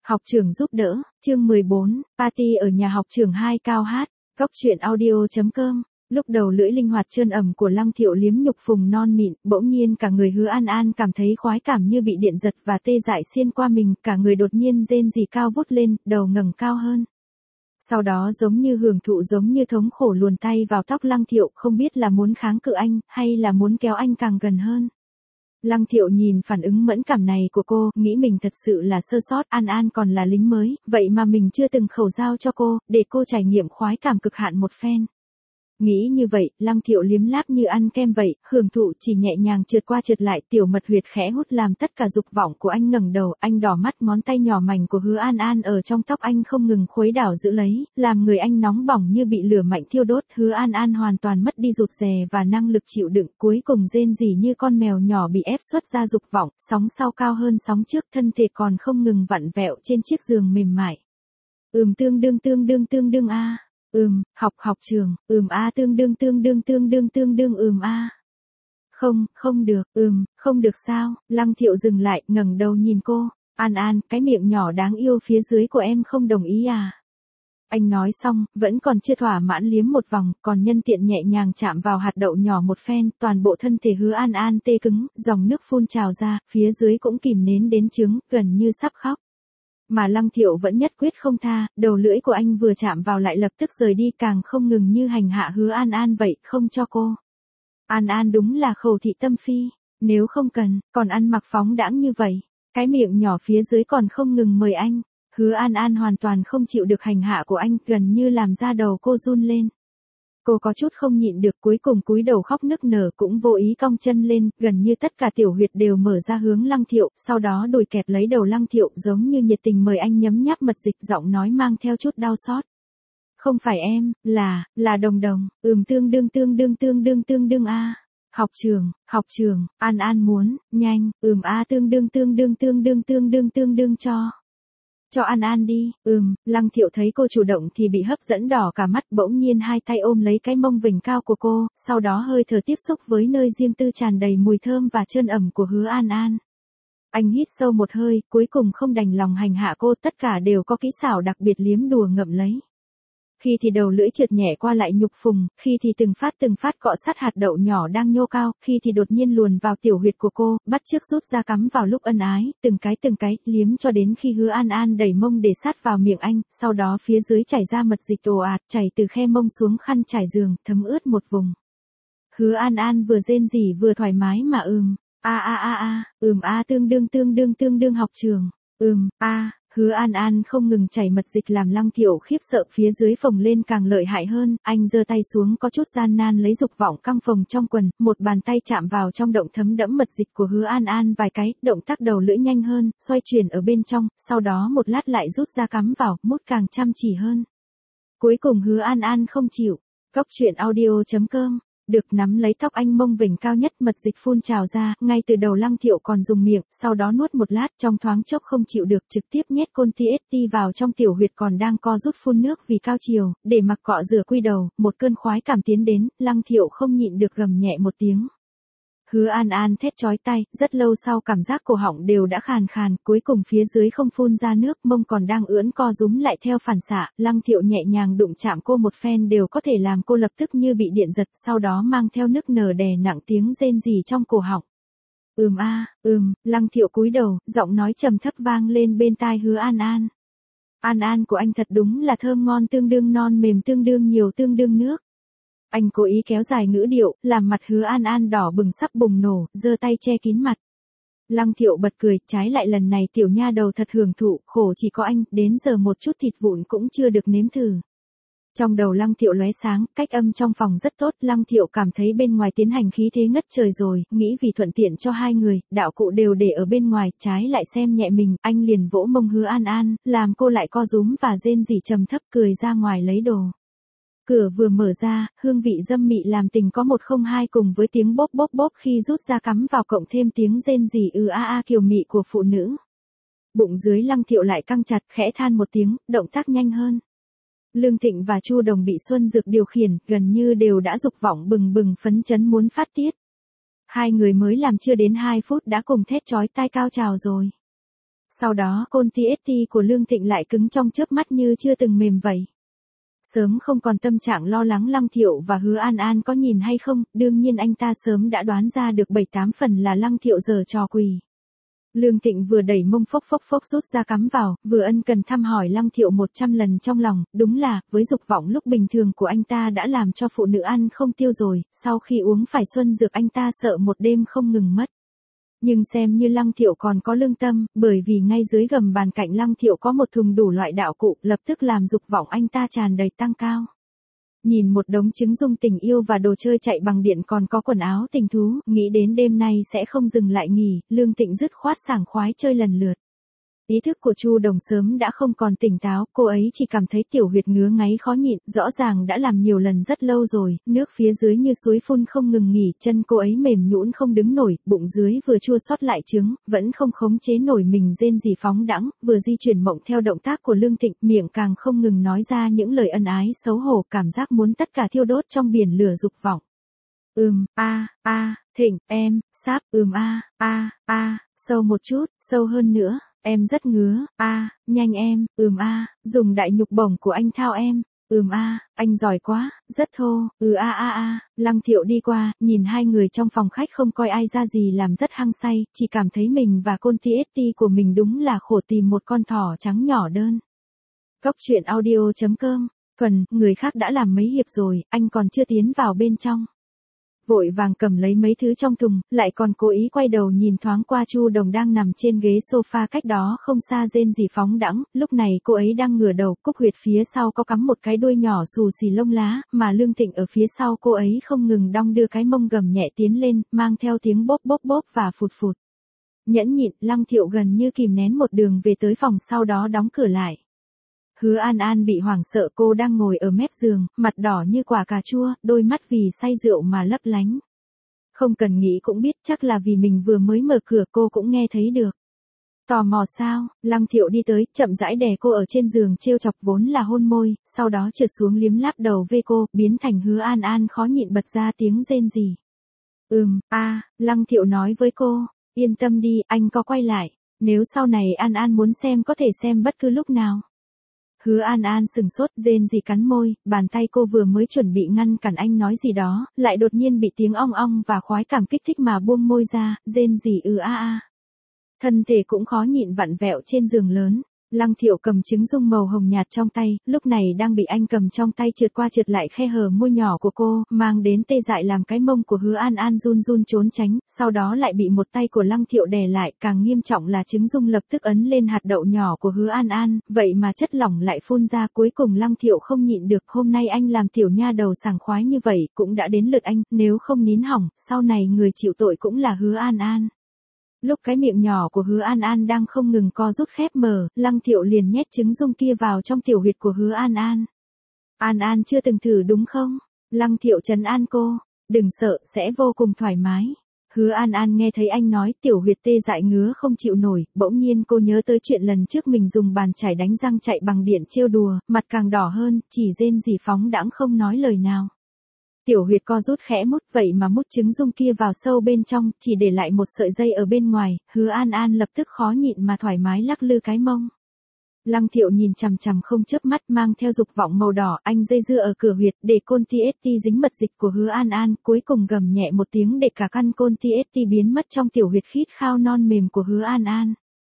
Học trưởng giúp đỡ, chương 14, party ở nhà học trưởng 2 cao hát, góc truyện audio.com. Lúc đầu lưỡi linh hoạt trơn ẩm của Lăng Thiệu liếm nhục phùng non mịn, bỗng nhiên cả người Hứa An An cảm thấy khoái cảm như bị điện giật và tê dại xiên qua mình, cả người đột nhiên rên rỉ cao vút lên, đầu ngẩng cao hơn. Sau đó giống như hưởng thụ giống như thống khổ luồn tay vào tóc Lăng Thiệu, không biết là muốn kháng cự anh, hay là muốn kéo anh càng gần hơn. Lăng Thiệu nhìn phản ứng mẫn cảm này của cô, nghĩ mình thật sự là sơ sót, An An còn là lính mới, vậy mà mình chưa từng khẩu giao cho cô, để cô trải nghiệm khoái cảm cực hạn một phen. Nghĩ như vậy, Lăng Thiệu liếm láp như ăn kem vậy, hưởng thụ chỉ nhẹ nhàng trượt qua trượt lại, tiểu mật huyệt khẽ hút làm tất cả dục vọng của anh ngẩng đầu, anh đỏ mắt, ngón tay nhỏ mảnh của Hứa An An ở trong tóc anh không ngừng khuấy đảo giữ lấy, làm người anh nóng bỏng như bị lửa mạnh thiêu đốt, Hứa An An hoàn toàn mất đi rụt rè và năng lực chịu đựng, cuối cùng rên rỉ như con mèo nhỏ bị ép xuất ra dục vọng, sóng sau cao hơn sóng trước, thân thể còn không ngừng vặn vẹo trên chiếc giường mềm mại. Tương đương a. Học trường, a tương đương a. Không được, không được sao, Lăng Thiệu dừng lại, ngẩng đầu nhìn cô, An An, cái miệng nhỏ đáng yêu phía dưới của em không đồng ý à? Anh nói xong, vẫn còn chưa thỏa mãn liếm một vòng, còn nhân tiện nhẹ nhàng chạm vào hạt đậu nhỏ một phen, toàn bộ thân thể Hứa An An tê cứng, dòng nước phun trào ra, phía dưới cũng kìm nén đến trứng, gần như sắp khóc. Mà Lăng Thiệu vẫn nhất quyết không tha, đầu lưỡi của anh vừa chạm vào lại lập tức rời đi, càng không ngừng như hành hạ Hứa An An vậy, không cho cô. An An đúng là khẩu thị tâm phi, nếu không cần, còn ăn mặc phóng đãng như vậy, cái miệng nhỏ phía dưới còn không ngừng mời anh. Hứa An An hoàn toàn không chịu được hành hạ của anh, gần như làm da đầu cô run lên. Cô có chút không nhịn được, cuối cùng cúi đầu khóc nức nở, cũng vô ý cong chân lên, gần như tất cả tiểu huyệt đều mở ra hướng Lăng Thiệu, sau đó đùi kẹp lấy đầu Lăng Thiệu, giống như nhiệt tình mời anh nhấm nháp mật dịch, giọng nói mang theo chút đau xót. Không phải em, là Đồng Đồng, tương đương a. Học trường, An An muốn, nhanh, a tương đương cho An An đi, Lăng Thiệu thấy cô chủ động thì bị hấp dẫn đỏ cả mắt, bỗng nhiên hai tay ôm lấy cái mông vểnh cao của cô, sau đó hơi thở tiếp xúc với nơi riêng tư tràn đầy mùi thơm và trơn ẩm của Hứa An An. Anh hít sâu một hơi, cuối cùng không đành lòng hành hạ cô, tất cả đều có kỹ xảo đặc biệt liếm đùa ngậm lấy. Khi thì đầu lưỡi trượt nhẹ qua lại nhục phùng, khi thì từng phát cọ sát hạt đậu nhỏ đang nhô cao, khi thì đột nhiên luồn vào tiểu huyệt của cô, bắt chước rút ra cắm vào lúc ân ái, từng cái, liếm cho đến khi Hứa An An đẩy mông để sát vào miệng anh, sau đó phía dưới chảy ra mật dịch ồ ạt, chảy từ khe mông xuống khăn trải giường, thấm ướt một vùng. Hứa An An vừa rên rỉ vừa thoải mái mà a tương đương học trường, Hứa An An không ngừng chảy mật dịch làm Lăng Thiệu khiếp sợ, phía dưới phồng lên càng lợi hại hơn, anh giơ tay xuống có chút gian nan lấy dục vọng căng phồng trong quần, một bàn tay chạm vào trong động thấm đẫm mật dịch của Hứa An An vài cái, động tác đầu lưỡi nhanh hơn, xoay chuyển ở bên trong, sau đó một lát lại rút ra cắm vào, mút càng chăm chỉ hơn. Cuối cùng Hứa An An không chịu, góc truyện audio.com. Được nắm lấy tóc anh mông vểnh cao nhất, mật dịch phun trào ra, ngay từ đầu Lăng Thiệu còn dùng miệng, sau đó nuốt một lát, trong thoáng chốc không chịu được, trực tiếp nhét côn TST vào trong tiểu huyệt còn đang co rút phun nước vì cao chiều, để mặc cọ rửa quy đầu, một cơn khoái cảm tiến đến, Lăng Thiệu không nhịn được gầm nhẹ một tiếng. Hứa An An thét chói tai, rất lâu sau cảm giác cổ họng đều đã khàn khàn, cuối cùng phía dưới không phun ra nước, mông còn đang ưỡn co rúm lại theo phản xạ, Lăng Thiệu nhẹ nhàng đụng chạm cô một phen đều có thể làm cô lập tức như bị điện giật, sau đó mang theo nức nở đè nặng tiếng rên rỉ trong cổ họng. Lăng Thiệu cúi đầu, giọng nói trầm thấp vang lên bên tai Hứa An An. An An của anh thật đúng là thơm ngon, tương đương non mềm, tương đương nhiều, tương đương nước. Anh cố ý kéo dài ngữ điệu, làm mặt Hứa An An đỏ bừng sắp bùng nổ, giơ tay che kín mặt. Lăng Thiệu bật cười, trái lại lần này tiểu nha đầu thật hưởng thụ, khổ chỉ có anh, đến giờ một chút thịt vụn cũng chưa được nếm thử. Trong đầu Lăng Thiệu lóe sáng, cách âm trong phòng rất tốt, Lăng Thiệu cảm thấy bên ngoài tiến hành khí thế ngất trời rồi, nghĩ vì thuận tiện cho hai người, đạo cụ đều để ở bên ngoài, trái lại xem nhẹ mình, anh liền vỗ mông Hứa An An, làm cô lại co rúm và rên rỉ trầm thấp, cười ra ngoài lấy đồ. Cửa vừa mở ra, hương vị dâm mị làm tình có 102 cùng với tiếng bốp khi rút ra cắm vào cộng thêm tiếng rên rỉ kiều mị của phụ nữ. Bụng dưới Lăng Thiệu lại căng chặt, khẽ than một tiếng, động tác nhanh hơn. Lương Thịnh và Chu Đồng bị Xuân Dược điều khiển, gần như đều đã dục vọng bừng bừng phấn chấn muốn phát tiết. Hai người mới làm chưa đến 2 phút đã cùng thét chói tai cao trào rồi. Sau đó côn TST của Lương Thịnh lại cứng trong chớp mắt như chưa từng mềm vậy. Sớm không còn tâm trạng lo lắng Lăng Thiệu và Hứa An An có nhìn hay không, đương nhiên anh ta sớm đã đoán ra được 7-8 phần là Lăng Thiệu giở trò quỷ. Lương Thịnh vừa đẩy mông phốc phốc rút ra cắm vào, vừa ân cần thăm hỏi Lăng Thiệu 100 lần trong lòng, đúng là, với dục vọng lúc bình thường của anh ta đã làm cho phụ nữ ăn không tiêu rồi, sau khi uống phải xuân dược anh ta sợ một đêm không ngừng mất. Nhưng xem như Lăng Thiệu còn có lương tâm, bởi vì ngay dưới gầm bàn cạnh Lăng Thiệu có một thùng đủ loại đạo cụ, lập tức làm dục vọng anh ta tràn đầy tăng cao. Nhìn một đống trứng dung tình yêu và đồ chơi chạy bằng điện còn có quần áo tình thú, nghĩ đến đêm nay sẽ không dừng lại nghỉ, Lương Thịnh dứt khoát sảng khoái chơi lần lượt. Ý thức của Chu Đồng sớm đã không còn tỉnh táo, cô ấy chỉ cảm thấy tiểu huyệt ngứa ngáy khó nhịn, rõ ràng đã làm nhiều lần rất lâu rồi, nước phía dưới như suối phun không ngừng nghỉ, chân cô ấy mềm nhũn không đứng nổi, bụng dưới vừa chua xót lại trứng, vẫn không khống chế nổi mình rên rỉ phóng đãng, vừa di chuyển mộng theo động tác của Lương Thịnh, miệng càng không ngừng nói ra những lời ân ái xấu hổ, cảm giác muốn tất cả thiêu đốt trong biển lửa dục vọng. Thịnh, em, sáp, sâu một chút, sâu hơn nữa. Em rất ngứa, nhanh em, dùng đại nhục bổng của anh thao em, anh giỏi quá, rất thô, Lăng Thiệu đi qua, nhìn hai người trong phòng khách không coi ai ra gì làm rất hăng say, chỉ cảm thấy mình và côn TST của mình đúng là khổ tìm một con thỏ trắng nhỏ đơn. Cốc truyện audio.com, phần, người khác đã làm mấy hiệp rồi, anh còn chưa tiến vào bên trong. Vội vàng cầm lấy mấy thứ trong thùng, lại còn cố ý quay đầu nhìn thoáng qua Chu Đồng đang nằm trên ghế sofa cách đó không xa rên rỉ phóng đãng, lúc này cô ấy đang ngửa đầu, cúc huyệt phía sau có cắm một cái đuôi nhỏ xù xì lông lá, mà Lương Thịnh ở phía sau cô ấy không ngừng đong đưa cái mông gầm nhẹ tiến lên, mang theo tiếng bốp bốp bốp và phụt phụt. Nhẫn nhịn, Lăng Thiệu gần như kìm nén một đường về tới phòng sau đó đóng cửa lại. Hứa An An bị hoảng sợ, cô đang ngồi ở mép giường, mặt đỏ như quả cà chua, đôi mắt vì say rượu mà lấp lánh. Không cần nghĩ cũng biết chắc là vì mình vừa mới mở cửa cô cũng nghe thấy được. Tò mò sao, Lăng Thiệu đi tới, chậm rãi đè cô ở trên giường trêu chọc vốn là hôn môi, sau đó trượt xuống liếm láp đầu về cô, biến thành Hứa An An khó nhịn bật ra tiếng rên rỉ. Lăng Thiệu nói với cô, yên tâm đi, anh có quay lại, nếu sau này An An muốn xem có thể xem bất cứ lúc nào. Hứa An An sừng sốt, rên rỉ cắn môi, bàn tay cô vừa mới chuẩn bị ngăn cản anh nói gì đó, lại đột nhiên bị tiếng ong ong và khoái cảm kích thích mà buông môi ra, rên rỉ Thân thể cũng khó nhịn vặn vẹo trên giường lớn. Lăng Thiệu cầm trứng dung màu hồng nhạt trong tay, lúc này đang bị anh cầm trong tay trượt qua trượt lại khe hở môi nhỏ của cô, mang đến tê dại làm cái mông của Hứa An An run run trốn tránh, sau đó lại bị một tay của Lăng Thiệu đè lại, càng nghiêm trọng là trứng dung lập tức ấn lên hạt đậu nhỏ của Hứa An An, vậy mà chất lỏng lại phun ra, cuối cùng Lăng Thiệu không nhịn được, hôm nay anh làm tiểu nha đầu sảng khoái như vậy, cũng đã đến lượt anh, nếu không nín hỏng, sau này người chịu tội cũng là Hứa An An. Lúc cái miệng nhỏ của Hứa An An đang không ngừng co rút khép mở, Lăng Thiệu liền nhét trứng dung kia vào trong tiểu huyệt của Hứa An An. An An chưa từng thử đúng không? Lăng Thiệu trấn an cô, đừng sợ, sẽ vô cùng thoải mái. Hứa An An nghe thấy anh nói tiểu huyệt tê dại ngứa không chịu nổi, bỗng nhiên cô nhớ tới chuyện lần trước mình dùng bàn chải đánh răng chạy bằng điện trêu đùa, mặt càng đỏ hơn, chỉ rên rỉ phóng đãng không nói lời nào. Tiểu huyệt co rút khẽ mút, vậy mà mút trứng dung kia vào sâu bên trong, chỉ để lại một sợi dây ở bên ngoài, Hứa An An lập tức khó nhịn mà thoải mái lắc lư cái mông. Lăng Thiệu nhìn chằm chằm không chớp mắt, mang theo dục vọng màu đỏ, anh dây dưa ở cửa huyệt để côn TST dính mật dịch của Hứa An An, cuối cùng gầm nhẹ một tiếng để cả căn côn TST biến mất trong tiểu huyệt khít khao non mềm của Hứa An An.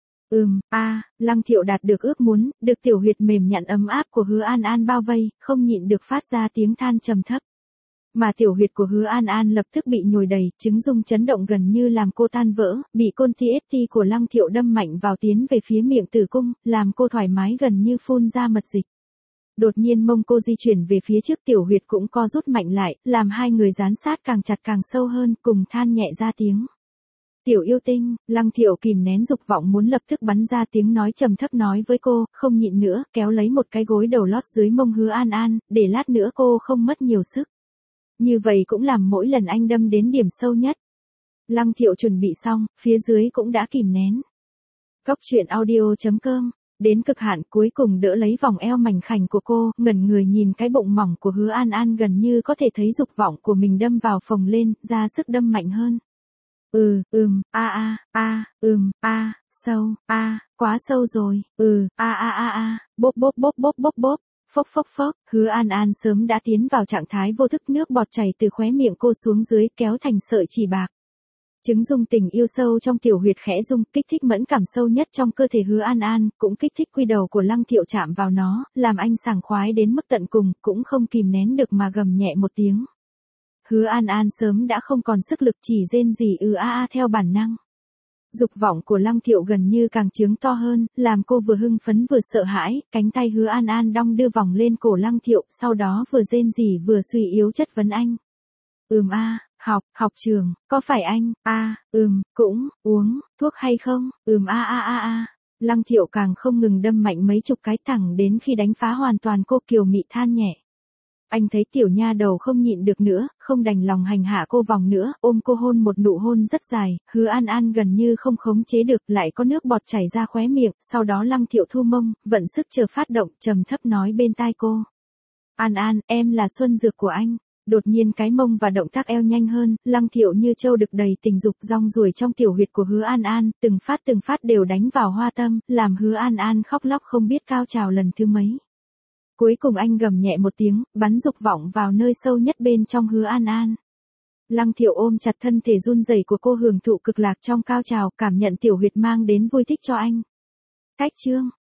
Lăng Thiệu đạt được ước muốn, được tiểu huyệt mềm nhẵn ấm áp của Hứa An An bao vây, không nhịn được phát ra tiếng than trầm thấp. Mà tiểu huyệt của Hứa An An lập tức bị nhồi đầy, trứng dung chấn động gần như làm cô tan vỡ, bị côn TST của Lăng Thiệu đâm mạnh vào tiến về phía miệng tử cung, làm cô thoải mái gần như phun ra mật dịch. Đột nhiên mông cô di chuyển về phía trước, tiểu huyệt cũng co rút mạnh lại, làm hai người dán sát càng chặt càng sâu hơn, cùng than nhẹ ra tiếng. Tiểu yêu tinh, Lăng Thiệu kìm nén dục vọng muốn lập tức bắn ra tiếng nói trầm thấp nói với cô, không nhịn nữa, kéo lấy một cái gối đầu lót dưới mông Hứa An An, để lát nữa cô không mất nhiều sức. Như vậy cũng làm mỗi lần anh đâm đến điểm sâu nhất. Lăng Thiệu chuẩn bị xong, phía dưới cũng đã kìm nén. Cốc truyện audio.com, đến cực hạn cuối cùng đỡ lấy vòng eo mảnh khảnh của cô, ngẩn người nhìn cái bụng mỏng của Hứa An An gần như có thể thấy dục vọng của mình đâm vào phồng lên, ra sức đâm mạnh hơn. Sâu, quá sâu rồi, bốp bốp bốp bốp bốp bốp, phốc phốc phốc, Hứa An An sớm đã tiến vào trạng thái vô thức, nước bọt chảy từ khóe miệng cô xuống dưới kéo thành sợi chỉ bạc. Trứng dung tình yêu sâu trong tiểu huyệt khẽ rung, kích thích mẫn cảm sâu nhất trong cơ thể Hứa An An, cũng kích thích quy đầu của Lăng Thiệu chạm vào nó, làm anh sảng khoái đến mức tận cùng, cũng không kìm nén được mà gầm nhẹ một tiếng. Hứa An An sớm đã không còn sức lực, chỉ rên rỉ theo bản năng. Dục vọng của Lăng Thiệu gần như càng trướng to hơn, làm cô vừa hưng phấn vừa sợ hãi, cánh tay Hứa An An đong đưa vòng lên cổ Lăng Thiệu, sau đó vừa rên rỉ vừa suy yếu chất vấn anh. Học trường, có phải anh, cũng, uống, thuốc hay không, Lăng Thiệu càng không ngừng đâm mạnh mấy chục cái thẳng đến khi đánh phá hoàn toàn cô, kiều mị than nhẹ. Anh thấy tiểu nha đầu không nhịn được nữa, không đành lòng hành hạ cô vòng nữa, ôm cô hôn một nụ hôn rất dài, Hứa An An gần như không khống chế được, lại có nước bọt chảy ra khóe miệng, sau đó Lăng Thiệu thu mông, vận sức chờ phát động, trầm thấp nói bên tai cô. An An, em là xuân dược của anh. Đột nhiên cái mông và động tác eo nhanh hơn, Lăng Thiệu như trâu đực đầy tình dục, rong ruổi trong tiểu huyệt của Hứa An An, từng phát đều đánh vào hoa tâm, làm Hứa An An khóc lóc không biết cao trào lần thứ mấy. Cuối cùng anh gầm nhẹ một tiếng, bắn dục vọng vào nơi sâu nhất bên trong Hứa An An. Lăng Thiệu ôm chặt thân thể run rẩy của cô, hưởng thụ cực lạc trong cao trào, cảm nhận tiểu huyệt mang đến vui thích cho anh. Cách chương